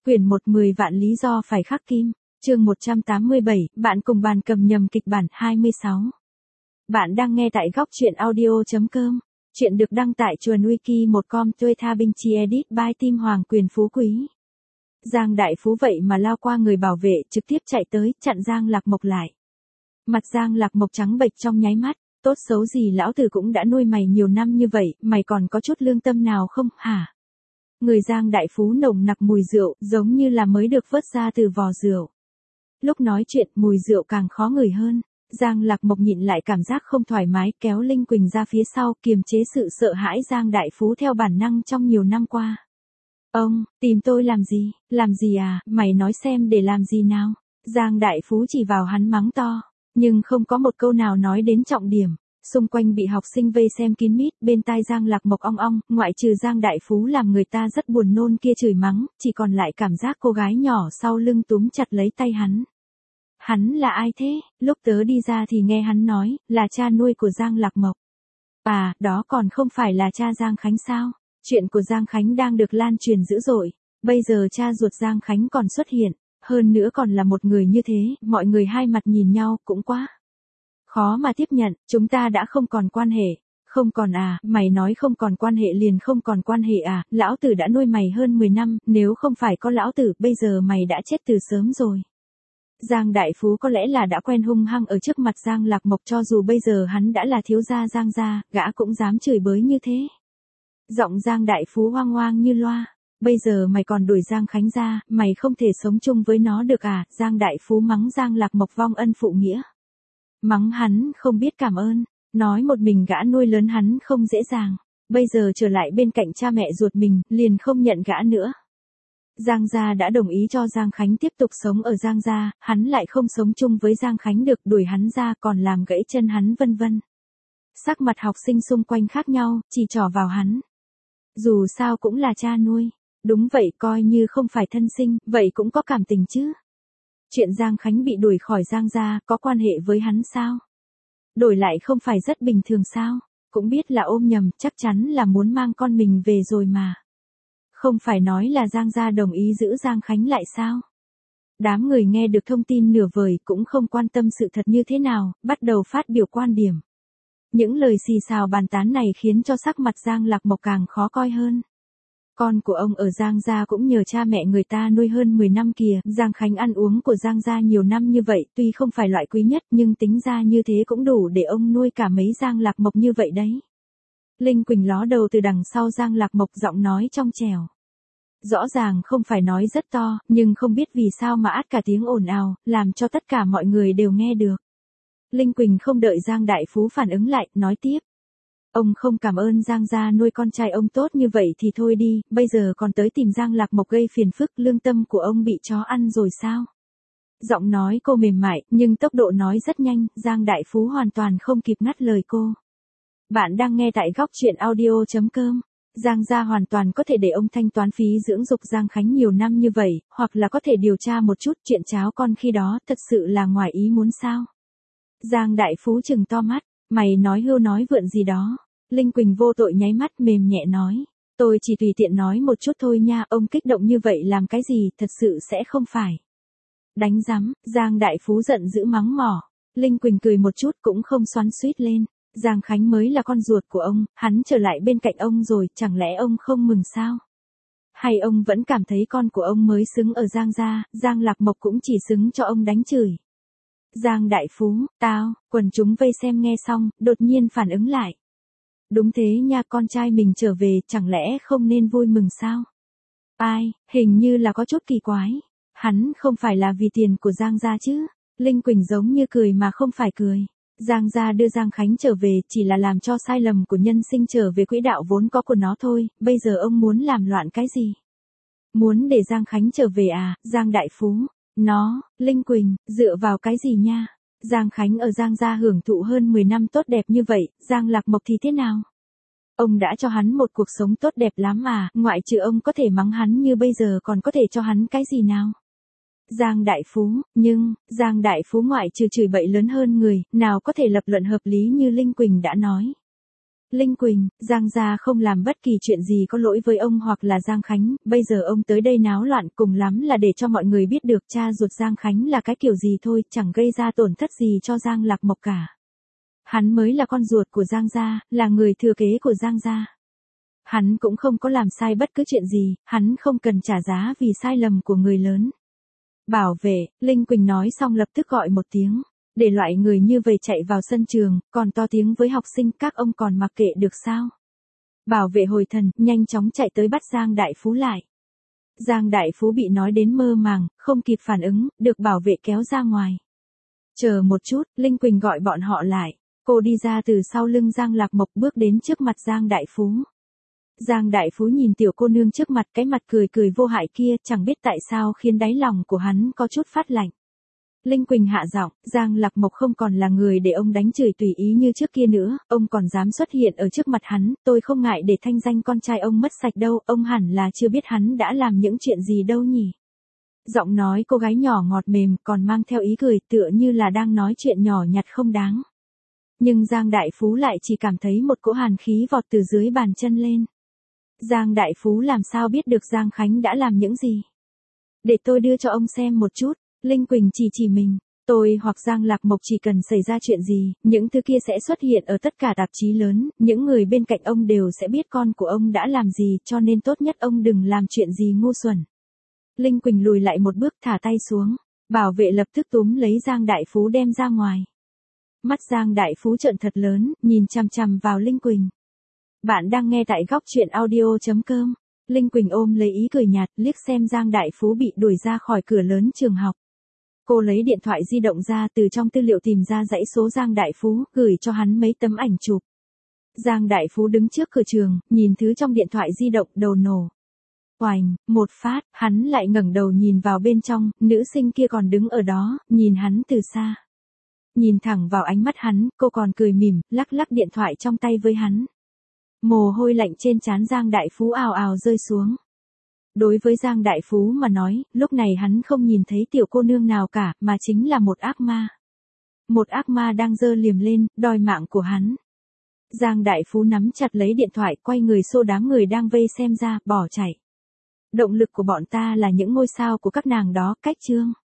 Quyển 1 10 vạn lý do phải khắc kim, chương 187, bạn cùng bàn cầm nhầm kịch bản 26. Bạn đang nghe tại góc truyện audio.com. Chuyện được đăng tại chuồn wiki1com tuê tha binh chi edit by Tim Hoàng Quyền Phú Quý. Giang Đại Phú vậy mà lao qua người bảo vệ trực tiếp chạy tới chặn Giang Lạc Mộc lại. Mặt Giang Lạc Mộc trắng bệch trong nháy mắt, tốt xấu gì lão tử cũng đã nuôi mày nhiều năm như vậy, mày còn có chút lương tâm nào không hả? Người Giang Đại Phú nồng nặc mùi rượu, giống như là mới được vớt ra từ vò rượu. Lúc nói chuyện, mùi rượu càng khó ngửi hơn. Giang Lạc Mộc nhịn lại cảm giác không thoải mái, kéo Linh Quỳnh ra phía sau, kiềm chế sự sợ hãi Giang Đại Phú theo bản năng trong nhiều năm qua. Ông, tìm tôi làm gì? Làm gì à? Mày nói xem để làm gì nào? Giang Đại Phú chỉ vào hắn mắng to, nhưng không có một câu nào nói đến trọng điểm. Xung quanh bị học sinh vây xem kín mít, bên tai Giang Lạc Mộc ong ong, ngoại trừ Giang Đại Phú làm người ta rất buồn nôn kia chửi mắng, chỉ còn lại cảm giác cô gái nhỏ sau lưng túm chặt lấy tay hắn. Hắn là ai thế? Lúc tớ đi ra thì nghe hắn nói, là cha nuôi của Giang Lạc Mộc. À, đó còn không phải là cha Giang Khánh sao? Chuyện của Giang Khánh đang được lan truyền dữ dội, bây giờ cha ruột Giang Khánh còn xuất hiện, hơn nữa còn là một người như thế, mọi người hai mặt nhìn nhau cũng quá khó mà tiếp nhận. Chúng ta đã không còn quan hệ. Không còn à? Mày nói không còn quan hệ liền không còn quan hệ à? Lão tử đã nuôi mày hơn 10 năm, nếu không phải có lão tử, bây giờ mày đã chết từ sớm rồi. Giang Đại Phú có lẽ là đã quen hung hăng ở trước mặt Giang Lạc Mộc, cho dù bây giờ hắn đã là thiếu gia Giang gia, gã cũng dám chửi bới như thế. Giọng Giang Đại Phú hoang hoang như loa. Bây giờ mày còn đuổi Giang Khánh ra, mày không thể sống chung với nó được à? Giang Đại Phú mắng Giang Lạc Mộc vong ân phụ nghĩa. Mắng hắn không biết cảm ơn, nói một mình gã nuôi lớn hắn không dễ dàng, bây giờ trở lại bên cạnh cha mẹ ruột mình, liền không nhận gã nữa. Giang gia đã đồng ý cho Giang Khánh tiếp tục sống ở Giang gia, hắn lại không sống chung với Giang Khánh được, đuổi hắn ra còn làm gãy chân hắn vân vân. Sắc mặt học sinh xung quanh khác nhau, chỉ trỏ vào hắn. Dù sao cũng là cha nuôi, đúng vậy, coi như không phải thân sinh, vậy cũng có cảm tình chứ. Chuyện Giang Khánh bị đuổi khỏi Giang gia, có quan hệ với hắn sao? Đổi lại không phải rất bình thường sao? Cũng biết là ôm nhầm, chắc chắn là muốn mang con mình về rồi mà. Không phải nói là Giang gia đồng ý giữ Giang Khánh lại sao? Đám người nghe được thông tin nửa vời cũng không quan tâm sự thật như thế nào, bắt đầu phát biểu quan điểm. Những lời xì xào bàn tán này khiến cho sắc mặt Giang Lạc Mộc càng khó coi hơn. Con của ông ở Giang gia cũng nhờ cha mẹ người ta nuôi hơn 10 năm kìa, Giang Khánh ăn uống của Giang gia nhiều năm như vậy, tuy không phải loại quý nhất nhưng tính ra như thế cũng đủ để ông nuôi cả mấy Giang Lạc Mộc như vậy đấy. Linh Quỳnh ló đầu từ đằng sau Giang Lạc Mộc, giọng nói trong trẻo. Rõ ràng không phải nói rất to, nhưng không biết vì sao mà át cả tiếng ồn ào, làm cho tất cả mọi người đều nghe được. Linh Quỳnh không đợi Giang Đại Phú phản ứng lại, nói tiếp. Ông không cảm ơn Giang gia nuôi con trai ông tốt như vậy thì thôi đi, bây giờ còn tới tìm Giang Lạc Mộc gây phiền phức, lương tâm của ông bị chó ăn rồi sao? Giọng nói cô mềm mại, nhưng tốc độ nói rất nhanh, Giang Đại Phú hoàn toàn không kịp ngắt lời cô. Bạn đang nghe tại góc truyện audio.com. Giang gia hoàn toàn có thể để ông thanh toán phí dưỡng dục Giang Khánh nhiều năm như vậy, hoặc là có thể điều tra một chút chuyện cháo con khi đó, thật sự là ngoài ý muốn sao? Giang Đại Phú trừng to mắt, mày nói hưu nói vượn gì đó? Linh Quỳnh vô tội nháy mắt mềm nhẹ nói, tôi chỉ tùy tiện nói một chút thôi nha, ông kích động như vậy làm cái gì, thật sự sẽ không phải. Đánh rắm, Giang Đại Phú giận dữ mắng mỏ. Linh Quỳnh cười một chút cũng không xoắn xuýt lên. Giang Khánh mới là con ruột của ông, hắn trở lại bên cạnh ông rồi, chẳng lẽ ông không mừng sao? Hay ông vẫn cảm thấy con của ông mới xứng ở Giang gia, Giang Lạc Mộc cũng chỉ xứng cho ông đánh chửi. Giang Đại Phú, quần chúng vây xem nghe xong, đột nhiên phản ứng lại. Đúng thế nha, con trai mình trở về, chẳng lẽ không nên vui mừng sao? Ai, hình như là có chút kỳ quái. Hắn không phải là vì tiền của Giang gia chứ? Linh Quỳnh giống như cười mà không phải cười. Giang gia đưa Giang Khánh trở về chỉ là làm cho sai lầm của nhân sinh trở về quỹ đạo vốn có của nó thôi, bây giờ ông muốn làm loạn cái gì? Muốn để Giang Khánh trở về à? Giang Đại Phú, Linh Quỳnh, dựa vào cái gì nha? Giang Khánh ở Giang gia hưởng thụ hơn 10 năm tốt đẹp như vậy, Giang Lạc Mộc thì thế nào? Ông đã cho hắn một cuộc sống tốt đẹp lắm mà, ngoại trừ ông có thể mắng hắn như bây giờ còn có thể cho hắn cái gì nào? Giang Đại Phú, nhưng, Giang Đại Phú ngoại trừ chửi bậy lớn hơn người, nào có thể lập luận hợp lý như Linh Quỳnh đã nói. Linh Quỳnh, Giang gia không làm bất kỳ chuyện gì có lỗi với ông hoặc là Giang Khánh, bây giờ ông tới đây náo loạn cùng lắm là để cho mọi người biết được cha ruột Giang Khánh là cái kiểu gì thôi, chẳng gây ra tổn thất gì cho Giang Lạc Mộc cả. Hắn mới là con ruột của Giang gia, là người thừa kế của Giang gia. Hắn cũng không có làm sai bất cứ chuyện gì, hắn không cần trả giá vì sai lầm của người lớn. Bảo vệ, Linh Quỳnh nói xong lập tức gọi một tiếng. Để loại người như vậy chạy vào sân trường, còn to tiếng với học sinh, các ông còn mặc kệ được sao? Bảo vệ hồi thần, nhanh chóng chạy tới bắt Giang Đại Phú lại. Giang Đại Phú bị nói đến mơ màng, không kịp phản ứng, được bảo vệ kéo ra ngoài. Chờ một chút, Linh Quỳnh gọi bọn họ lại. Cô đi ra từ sau lưng Giang Lạc Mộc bước đến trước mặt Giang Đại Phú. Giang Đại Phú nhìn tiểu cô nương trước mặt, cái mặt cười cười vô hại kia, chẳng biết tại sao khiến đáy lòng của hắn có chút phát lạnh. Linh Quỳnh hạ giọng, Giang Lạc Mộc không còn là người để ông đánh chửi tùy ý như trước kia nữa, ông còn dám xuất hiện ở trước mặt hắn, tôi không ngại để thanh danh con trai ông mất sạch đâu, ông hẳn là chưa biết hắn đã làm những chuyện gì đâu nhỉ. Giọng nói cô gái nhỏ ngọt mềm còn mang theo ý cười tựa như là đang nói chuyện nhỏ nhặt không đáng. Nhưng Giang Đại Phú lại chỉ cảm thấy một cỗ hàn khí vọt từ dưới bàn chân lên. Giang Đại Phú làm sao biết được Giang Khánh đã làm những gì? Để tôi đưa cho ông xem một chút. Linh Quỳnh chỉ mình, tôi hoặc Giang Lạc Mộc chỉ cần xảy ra chuyện gì, những thứ kia sẽ xuất hiện ở tất cả tạp chí lớn, những người bên cạnh ông đều sẽ biết con của ông đã làm gì, cho nên tốt nhất ông đừng làm chuyện gì ngu xuẩn. Linh Quỳnh lùi lại một bước thả tay xuống, bảo vệ lập tức túm lấy Giang Đại Phú đem ra ngoài. Mắt Giang Đại Phú trợn thật lớn, nhìn chằm chằm vào Linh Quỳnh. Bạn đang nghe tại góc truyện audio.com. Linh Quỳnh ôm lấy ý cười nhạt, liếc xem Giang Đại Phú bị đuổi ra khỏi cửa lớn trường học. Cô lấy điện thoại di động ra từ trong tư liệu tìm ra dãy số Giang Đại Phú, gửi cho hắn mấy tấm ảnh chụp. Giang Đại Phú đứng trước cửa trường, nhìn thứ trong điện thoại di động, đầu nổ. Oành, một phát, hắn lại ngẩng đầu nhìn vào bên trong, nữ sinh kia còn đứng ở đó, nhìn hắn từ xa. Nhìn thẳng vào ánh mắt hắn, cô còn cười mỉm, lắc lắc điện thoại trong tay với hắn. Mồ hôi lạnh trên trán Giang Đại Phú ào ào rơi xuống. Đối với Giang Đại Phú mà nói, lúc này hắn không nhìn thấy tiểu cô nương nào cả, mà chính là một ác ma. Một ác ma đang giơ liềm lên, đòi mạng của hắn. Giang Đại Phú nắm chặt lấy điện thoại, quay người xô đám người đang vây xem ra, bỏ chạy. Động lực của bọn ta là những ngôi sao của các nàng đó, cách chương.